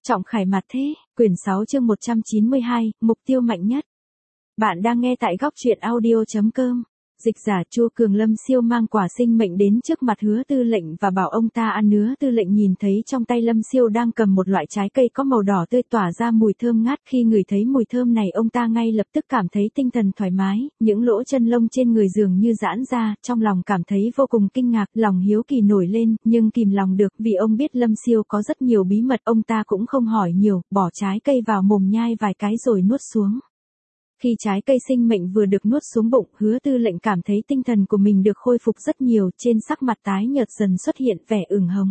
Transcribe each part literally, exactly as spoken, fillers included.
Trọng khải mặt thế, quyển sáu chương một trăm chín mươi hai, mục tiêu mạnh nhất. Bạn đang nghe tại góc truyện audio chấm com. Dịch giả Chu Cường Lâm Siêu mang quả sinh mệnh đến trước mặt Hứa Tư lệnh và bảo ông ta ăn. Hứa Tư lệnh nhìn thấy trong tay Lâm Siêu đang cầm một loại trái cây có màu đỏ tươi tỏa ra mùi thơm ngát. Khi ngửi thấy mùi thơm này, ông ta ngay lập tức cảm thấy tinh thần thoải mái, những lỗ chân lông trên người dường như giãn ra, trong lòng cảm thấy vô cùng kinh ngạc, lòng hiếu kỳ nổi lên, nhưng kìm lòng được vì ông biết Lâm Siêu có rất nhiều bí mật. Ông ta cũng không hỏi nhiều, bỏ trái cây vào mồm nhai vài cái rồi nuốt xuống. Khi trái cây sinh mệnh vừa được nuốt xuống bụng, Hứa Tư lệnh cảm thấy tinh thần của mình được khôi phục rất nhiều, trên sắc mặt tái nhợt dần xuất hiện vẻ ửng hồng.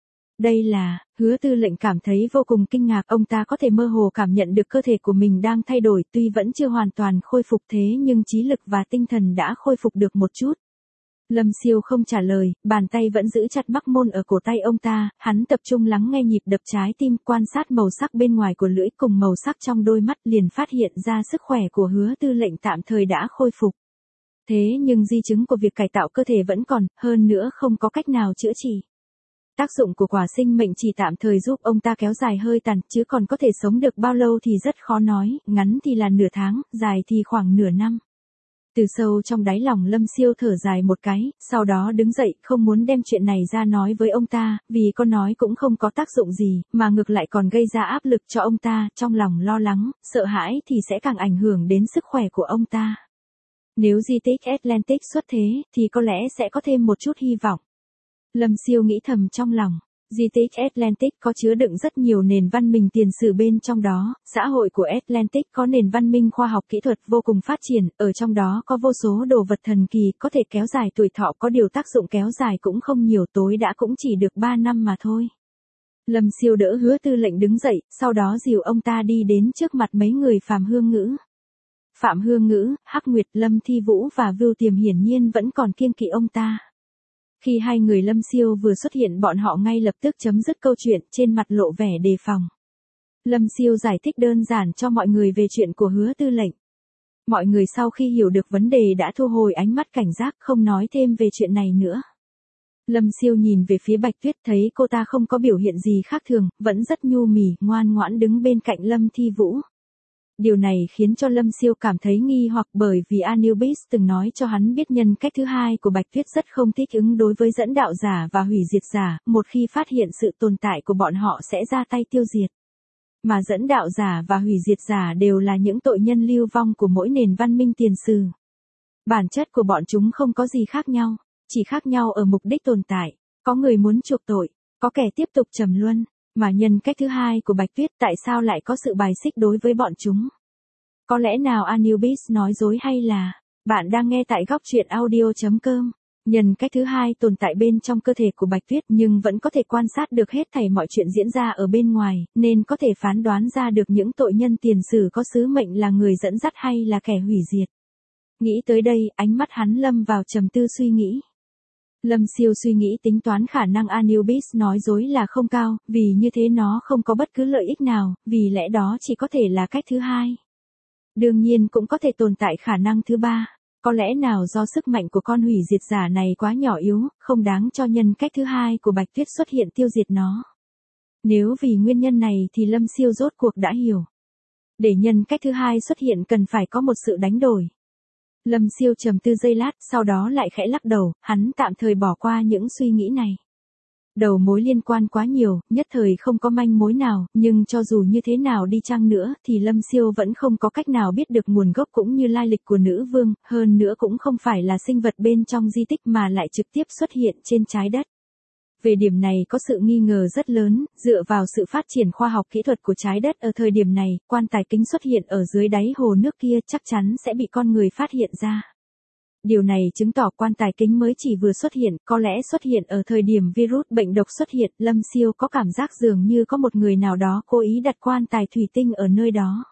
Đây là, Hứa Tư lệnh cảm thấy vô cùng kinh ngạc, ông ta có thể mơ hồ cảm nhận được cơ thể của mình đang thay đổi, tuy vẫn chưa hoàn toàn khôi phục thế nhưng trí lực và tinh thần đã khôi phục được một chút. Lâm Siêu không trả lời, bàn tay vẫn giữ chặt mắc môn ở cổ tay ông ta, hắn tập trung lắng nghe nhịp đập trái tim, quan sát màu sắc bên ngoài của lưỡi cùng màu sắc trong đôi mắt, liền phát hiện ra sức khỏe của Hứa Tư lệnh tạm thời đã khôi phục. Thế nhưng di chứng của việc cải tạo cơ thể vẫn còn, hơn nữa không có cách nào chữa trị. Tác dụng của quả sinh mệnh chỉ tạm thời giúp ông ta kéo dài hơi tàn, chứ còn có thể sống được bao lâu thì rất khó nói, ngắn thì là nửa tháng, dài thì khoảng nửa năm. Từ sâu trong đáy lòng Lâm Siêu thở dài một cái, sau đó đứng dậy, không muốn đem chuyện này ra nói với ông ta, vì con nói cũng không có tác dụng gì, mà ngược lại còn gây ra áp lực cho ông ta, trong lòng lo lắng, sợ hãi thì sẽ càng ảnh hưởng đến sức khỏe của ông ta. Nếu di tích Atlantic xuất thế, thì có lẽ sẽ có thêm một chút hy vọng. Lâm Siêu nghĩ thầm trong lòng. Di tích Atlantic có chứa đựng rất nhiều nền văn minh tiền sử bên trong đó, xã hội của Atlantic có nền văn minh khoa học kỹ thuật vô cùng phát triển, ở trong đó có vô số đồ vật thần kỳ, có thể kéo dài tuổi thọ, có điều tác dụng kéo dài cũng không nhiều, tối đã cũng chỉ được ba năm mà thôi. Lâm Siêu đỡ Hứa Tư lệnh đứng dậy, sau đó dìu ông ta đi đến trước mặt mấy người Phạm Hương Ngữ. Phạm Hương Ngữ, Hắc Nguyệt, Lâm Thi Vũ và Vưu Tiềm hiển nhiên vẫn còn kiêng kỵ ông ta. Khi hai người Lâm Siêu vừa xuất hiện, bọn họ ngay lập tức chấm dứt câu chuyện, trên mặt lộ vẻ đề phòng. Lâm Siêu giải thích đơn giản cho mọi người về chuyện của Hứa Tư lệnh. Mọi người sau khi hiểu được vấn đề đã thu hồi ánh mắt cảnh giác, không nói thêm về chuyện này nữa. Lâm Siêu nhìn về phía Bạch Tuyết, thấy cô ta không có biểu hiện gì khác thường, vẫn rất nhu mì, ngoan ngoãn đứng bên cạnh Lâm Thi Vũ. Điều này khiến cho Lâm Siêu cảm thấy nghi hoặc, bởi vì Anubis từng nói cho hắn biết nhân cách thứ hai của Bạch Tuyết rất không thích ứng đối với dẫn đạo giả và hủy diệt giả, một khi phát hiện sự tồn tại của bọn họ sẽ ra tay tiêu diệt. Mà dẫn đạo giả và hủy diệt giả đều là những tội nhân lưu vong của mỗi nền văn minh tiền sử. Bản chất của bọn chúng không có gì khác nhau, chỉ khác nhau ở mục đích tồn tại, có người muốn chuộc tội, có kẻ tiếp tục trầm luân. Mà nhân cách thứ hai của Bạch Tuyết tại sao lại có sự bài xích đối với bọn chúng? Có lẽ nào Anubis nói dối, hay là... Bạn đang nghe tại góc truyện audio chấm com. Nhân cách thứ hai tồn tại bên trong cơ thể của Bạch Tuyết nhưng vẫn có thể quan sát được hết thảy mọi chuyện diễn ra ở bên ngoài, nên có thể phán đoán ra được những tội nhân tiền sử có sứ mệnh là người dẫn dắt hay là kẻ hủy diệt. Nghĩ tới đây, ánh mắt hắn lâm vào trầm tư suy nghĩ. Lâm Siêu suy nghĩ tính toán khả năng Anubis nói dối là không cao, vì như thế nó không có bất cứ lợi ích nào, vì lẽ đó chỉ có thể là cách thứ hai. Đương nhiên cũng có thể tồn tại khả năng thứ ba, có lẽ nào do sức mạnh của con hủy diệt giả này quá nhỏ yếu, không đáng cho nhân cách thứ hai của Bạch Tuyết xuất hiện tiêu diệt nó. Nếu vì nguyên nhân này thì Lâm Siêu rốt cuộc đã hiểu. Để nhân cách thứ hai xuất hiện cần phải có một sự đánh đổi. Lâm Siêu trầm tư giây lát, sau đó lại khẽ lắc đầu, hắn tạm thời bỏ qua những suy nghĩ này. Đầu mối liên quan quá nhiều, nhất thời không có manh mối nào, nhưng cho dù như thế nào đi chăng nữa thì Lâm Siêu vẫn không có cách nào biết được nguồn gốc cũng như lai lịch của nữ vương, hơn nữa cũng không phải là sinh vật bên trong di tích mà lại trực tiếp xuất hiện trên trái đất. Về điểm này có sự nghi ngờ rất lớn, dựa vào sự phát triển khoa học kỹ thuật của trái đất ở thời điểm này, quan tài kính xuất hiện ở dưới đáy hồ nước kia chắc chắn sẽ bị con người phát hiện ra. Điều này chứng tỏ quan tài kính mới chỉ vừa xuất hiện, có lẽ xuất hiện ở thời điểm virus bệnh độc xuất hiện. Lâm Siêu có cảm giác dường như có một người nào đó cố ý đặt quan tài thủy tinh ở nơi đó.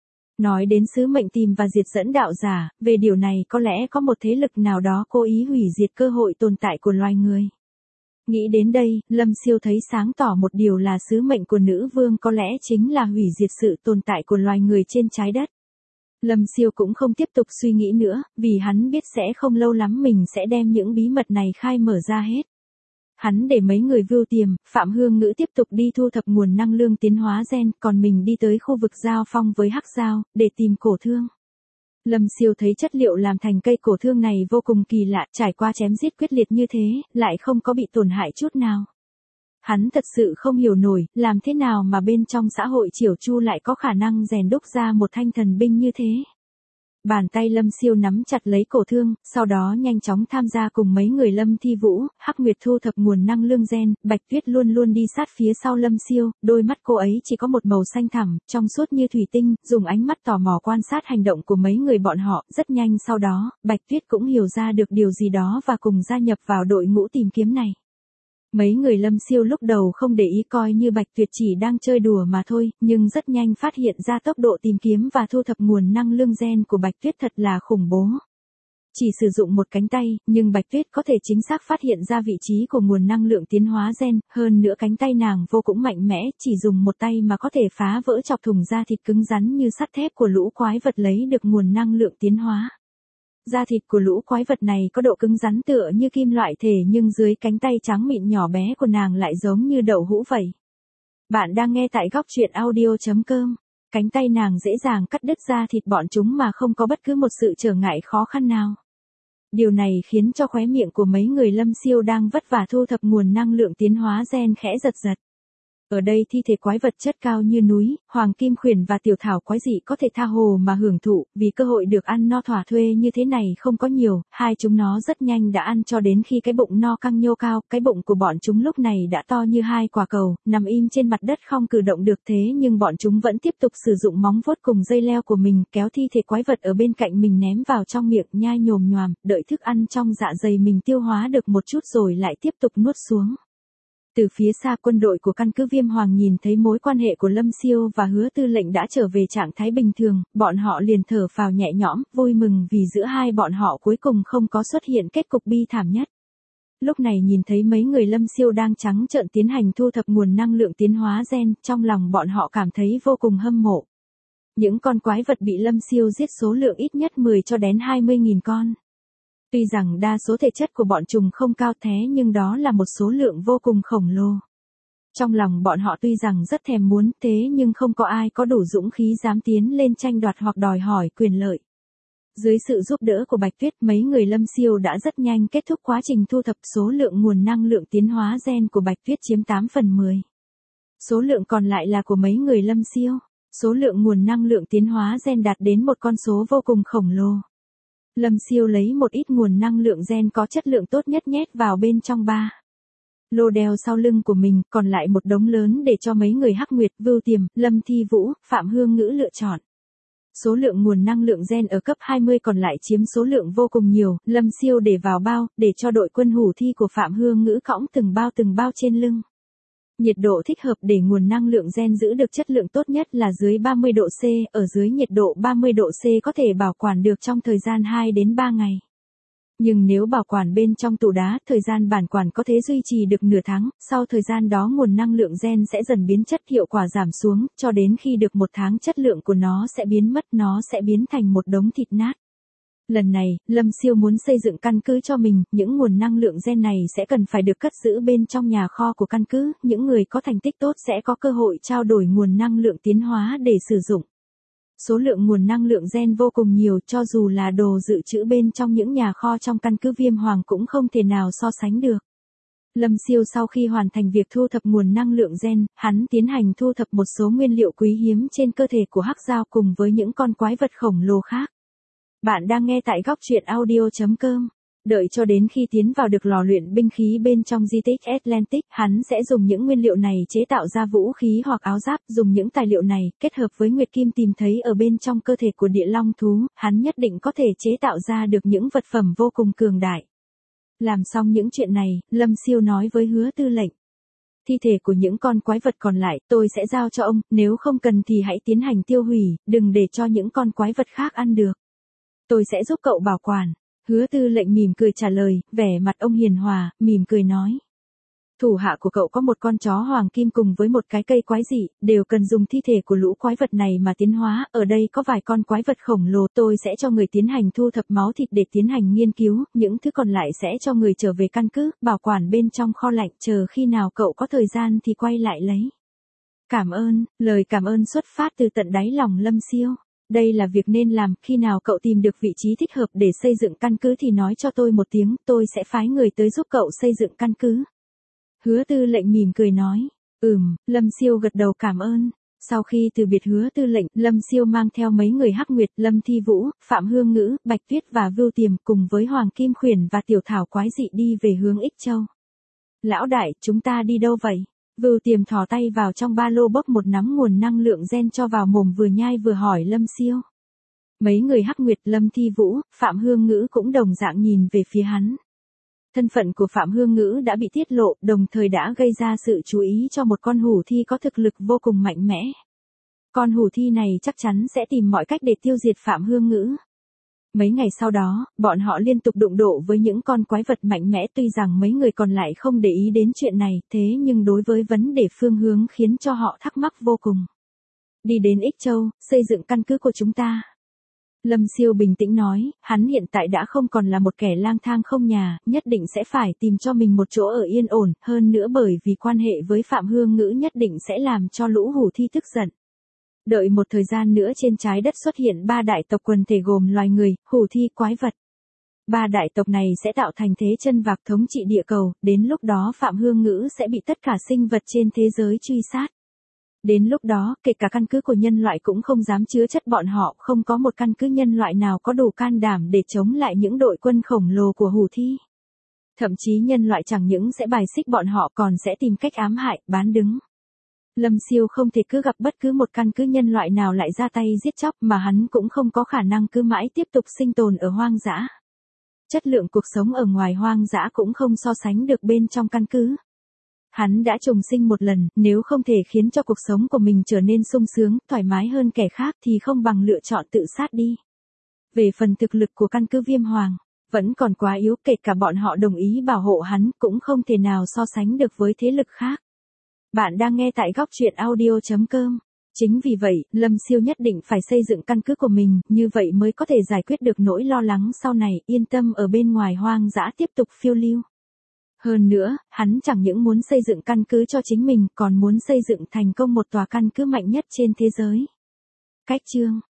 Nói đến sứ mệnh tìm và diệt dẫn đạo giả, về điều này có lẽ có một thế lực nào đó cố ý hủy diệt cơ hội tồn tại của loài người. Nghĩ đến đây, Lâm Siêu thấy sáng tỏ một điều là sứ mệnh của nữ vương có lẽ chính là hủy diệt sự tồn tại của loài người trên trái đất. Lâm Siêu cũng không tiếp tục suy nghĩ nữa, vì hắn biết sẽ không lâu lắm mình sẽ đem những bí mật này khai mở ra hết. Hắn để mấy người Vưu Tiềm, Phạm Hương Ngữ tiếp tục đi thu thập nguồn năng lượng tiến hóa gen, còn mình đi tới khu vực giao phong với Hắc Giao, để tìm cổ thương. Lâm Siêu thấy chất liệu làm thành cây cổ thương này vô cùng kỳ lạ, trải qua chém giết quyết liệt như thế, lại không có bị tổn hại chút nào. Hắn thật sự không hiểu nổi, làm thế nào mà bên trong xã hội Triều Chu lại có khả năng rèn đúc ra một thanh thần binh như thế. Bàn tay Lâm Siêu nắm chặt lấy cổ thương, sau đó nhanh chóng tham gia cùng mấy người Lâm Thi Vũ, Hắc Nguyệt thu thập nguồn năng lượng gen, Bạch Tuyết luôn luôn đi sát phía sau Lâm Siêu, đôi mắt cô ấy chỉ có một màu xanh thẳm, trong suốt như thủy tinh, dùng ánh mắt tò mò quan sát hành động của mấy người bọn họ, rất nhanh sau đó, Bạch Tuyết cũng hiểu ra được điều gì đó và cùng gia nhập vào đội ngũ tìm kiếm này. Mấy người Lâm Siêu lúc đầu không để ý coi như Bạch Tuyệt chỉ đang chơi đùa mà thôi, nhưng rất nhanh phát hiện ra tốc độ tìm kiếm và thu thập nguồn năng lượng gen của Bạch Tuyết thật là khủng bố. Chỉ sử dụng một cánh tay, nhưng Bạch Tuyết có thể chính xác phát hiện ra vị trí của nguồn năng lượng tiến hóa gen, hơn nữa cánh tay nàng vô cùng mạnh mẽ, chỉ dùng một tay mà có thể phá vỡ chọc thủng da thịt cứng rắn như sắt thép của lũ quái vật lấy được nguồn năng lượng tiến hóa. Da thịt của lũ quái vật này có độ cứng rắn tựa như kim loại thể nhưng dưới cánh tay trắng mịn nhỏ bé của nàng lại giống như đậu hũ vậy. Bạn đang nghe tại góc truyện audio chấm com. Cánh tay nàng dễ dàng cắt đứt da thịt bọn chúng mà không có bất cứ một sự trở ngại khó khăn nào. Điều này khiến cho khóe miệng của mấy người Lâm Siêu đang vất vả thu thập nguồn năng lượng tiến hóa gen khẽ giật giật. Ở đây thi thể quái vật chất cao như núi, hoàng kim khuyển và tiểu thảo quái dị có thể tha hồ mà hưởng thụ, vì cơ hội được ăn no thỏa thuê như thế này không có nhiều, hai chúng nó rất nhanh đã ăn cho đến khi cái bụng no căng nhô cao, cái bụng của bọn chúng lúc này đã to như hai quả cầu, nằm im trên mặt đất không cử động được thế nhưng bọn chúng vẫn tiếp tục sử dụng móng vuốt cùng dây leo của mình kéo thi thể quái vật ở bên cạnh mình ném vào trong miệng nhai nhồm nhoàm, đợi thức ăn trong dạ dày mình tiêu hóa được một chút rồi lại tiếp tục nuốt xuống. Từ phía xa quân đội của căn cứ Viêm Hoàng nhìn thấy mối quan hệ của Lâm Siêu và Hứa Tư Lệnh đã trở về trạng thái bình thường, bọn họ liền thở phào nhẹ nhõm, vui mừng vì giữa hai bọn họ cuối cùng không có xuất hiện kết cục bi thảm nhất. Lúc này nhìn thấy mấy người Lâm Siêu đang trắng trợn tiến hành thu thập nguồn năng lượng tiến hóa gen, trong lòng bọn họ cảm thấy vô cùng hâm mộ. Những con quái vật bị Lâm Siêu giết số lượng ít nhất mười cho đến hai mươi nghìn con. Tuy rằng đa số thể chất của bọn chúng không cao thế nhưng đó là một số lượng vô cùng khổng lồ. Trong lòng bọn họ tuy rằng rất thèm muốn thế nhưng không có ai có đủ dũng khí dám tiến lên tranh đoạt hoặc đòi hỏi quyền lợi. Dưới sự giúp đỡ của Bạch Tuyết mấy người Lâm Siêu đã rất nhanh kết thúc quá trình thu thập số lượng nguồn năng lượng tiến hóa gen của Bạch Tuyết chiếm tám phần mười. Số lượng còn lại là của mấy người Lâm Siêu. Số lượng nguồn năng lượng tiến hóa gen đạt đến một con số vô cùng khổng lồ. Lâm Siêu lấy một ít nguồn năng lượng gen có chất lượng tốt nhất nhét vào bên trong ba lô đeo sau lưng của mình, còn lại một đống lớn để cho mấy người Hắc Nguyệt, Vưu Tiềm, Lâm Thi Vũ, Phạm Hương Ngữ lựa chọn. Số lượng nguồn năng lượng gen ở cấp hai mươi còn lại chiếm số lượng vô cùng nhiều, Lâm Siêu để vào bao, để cho đội quân hủ thi của Phạm Hương Ngữ cõng từng bao từng bao trên lưng. Nhiệt độ thích hợp để nguồn năng lượng gen giữ được chất lượng tốt nhất là dưới ba mươi độ C, ở dưới nhiệt độ ba mươi độ C có thể bảo quản được trong thời gian hai đến ba ngày. Nhưng nếu bảo quản bên trong tủ đá, thời gian bảo quản có thể duy trì được nửa tháng, sau thời gian đó nguồn năng lượng gen sẽ dần biến chất hiệu quả giảm xuống, cho đến khi được một tháng chất lượng của nó sẽ biến mất, nó sẽ biến thành một đống thịt nát. Lần này, Lâm Siêu muốn xây dựng căn cứ cho mình, những nguồn năng lượng gen này sẽ cần phải được cất giữ bên trong nhà kho của căn cứ, những người có thành tích tốt sẽ có cơ hội trao đổi nguồn năng lượng tiến hóa để sử dụng. Số lượng nguồn năng lượng gen vô cùng nhiều, cho dù là đồ dự trữ bên trong những nhà kho trong căn cứ Viêm Hoàng cũng không thể nào so sánh được. Lâm Siêu sau khi hoàn thành việc thu thập nguồn năng lượng gen, hắn tiến hành thu thập một số nguyên liệu quý hiếm trên cơ thể của Hắc Giao cùng với những con quái vật khổng lồ khác. Bạn đang nghe tại góc truyện audio chấm com. Đợi cho đến khi tiến vào được lò luyện binh khí bên trong di tích Atlantic, hắn sẽ dùng những nguyên liệu này chế tạo ra vũ khí hoặc áo giáp, dùng những tài liệu này, kết hợp với nguyệt kim tìm thấy ở bên trong cơ thể của địa long thú, hắn nhất định có thể chế tạo ra được những vật phẩm vô cùng cường đại. Làm xong những chuyện này, Lâm Siêu nói với Hứa Tư Lệnh. Thi thể của những con quái vật còn lại, tôi sẽ giao cho ông, nếu không cần thì hãy tiến hành tiêu hủy, đừng để cho những con quái vật khác ăn được. Tôi sẽ giúp cậu bảo quản. Hứa Tư Lệnh mỉm cười trả lời, vẻ mặt ông hiền hòa, mỉm cười nói. Thủ hạ của cậu có một con chó hoàng kim cùng với một cái cây quái dị, đều cần dùng thi thể của lũ quái vật này mà tiến hóa. Ở đây có vài con quái vật khổng lồ, tôi sẽ cho người tiến hành thu thập máu thịt để tiến hành nghiên cứu, những thứ còn lại sẽ cho người trở về căn cứ, bảo quản bên trong kho lạnh, chờ khi nào cậu có thời gian thì quay lại lấy. Cảm ơn, lời cảm ơn xuất phát từ tận đáy lòng Lâm Siêu. Đây là việc nên làm, khi nào cậu tìm được vị trí thích hợp để xây dựng căn cứ thì nói cho tôi một tiếng, tôi sẽ phái người tới giúp cậu xây dựng căn cứ. Hứa Tư lệnh mỉm cười nói, ừm, Lâm Siêu gật đầu cảm ơn. Sau khi từ biệt Hứa Tư lệnh, Lâm Siêu mang theo mấy người Hắc Nguyệt, Lâm Thi Vũ, Phạm Hương Ngữ, Bạch Tuyết và Vưu Tiềm cùng với Hoàng Kim Khuyển và Tiểu Thảo quái dị đi về hướng Ích Châu. Lão đại, chúng ta đi đâu vậy? Vưu Tiềm thò tay vào trong ba lô bốc một nắm nguồn năng lượng gen cho vào mồm vừa nhai vừa hỏi Lâm Siêu. Mấy người Hắc Nguyệt, Lâm Thi Vũ, Phạm Hương Ngữ cũng đồng dạng nhìn về phía hắn. Thân phận của Phạm Hương Ngữ đã bị tiết lộ, đồng thời đã gây ra sự chú ý cho một con hủ thi có thực lực vô cùng mạnh mẽ. Con hủ thi này chắc chắn sẽ tìm mọi cách để tiêu diệt Phạm Hương Ngữ. Mấy ngày sau đó, bọn họ liên tục đụng độ với những con quái vật mạnh mẽ, tuy rằng mấy người còn lại không để ý đến chuyện này, thế nhưng đối với vấn đề phương hướng khiến cho họ thắc mắc vô cùng. Đi đến Ích Châu, xây dựng căn cứ của chúng ta. Lâm Siêu bình tĩnh nói, hắn hiện tại đã không còn là một kẻ lang thang không nhà, nhất định sẽ phải tìm cho mình một chỗ ở yên ổn, hơn nữa bởi vì quan hệ với Phạm Hương Ngữ nhất định sẽ làm cho lũ hủ thi tức giận. Đợi một thời gian nữa trên trái đất xuất hiện ba đại tộc quần thể gồm loài người, hủ thi, quái vật. Ba đại tộc này sẽ tạo thành thế chân vạc thống trị địa cầu, đến lúc đó Phạm Hương Ngữ sẽ bị tất cả sinh vật trên thế giới truy sát. Đến lúc đó, kể cả căn cứ của nhân loại cũng không dám chứa chất bọn họ, không có một căn cứ nhân loại nào có đủ can đảm để chống lại những đội quân khổng lồ của hủ thi. Thậm chí nhân loại chẳng những sẽ bài xích bọn họ còn sẽ tìm cách ám hại, bán đứng. Lâm Siêu không thể cứ gặp bất cứ một căn cứ nhân loại nào lại ra tay giết chóc mà hắn cũng không có khả năng cứ mãi tiếp tục sinh tồn ở hoang dã. Chất lượng cuộc sống ở ngoài hoang dã cũng không so sánh được bên trong căn cứ. Hắn đã trùng sinh một lần, nếu không thể khiến cho cuộc sống của mình trở nên sung sướng, thoải mái hơn kẻ khác thì không bằng lựa chọn tự sát đi. Về phần thực lực của căn cứ Viêm Hoàng, vẫn còn quá yếu, kể cả bọn họ đồng ý bảo hộ hắn cũng không thể nào so sánh được với thế lực khác. Bạn đang nghe tại góc truyện audio chấm com. Chính vì vậy, Lâm Siêu nhất định phải xây dựng căn cứ của mình, như vậy mới có thể giải quyết được nỗi lo lắng sau này, yên tâm ở bên ngoài hoang dã tiếp tục phiêu lưu. Hơn nữa, hắn chẳng những muốn xây dựng căn cứ cho chính mình, còn muốn xây dựng thành công một tòa căn cứ mạnh nhất trên thế giới. Cách chương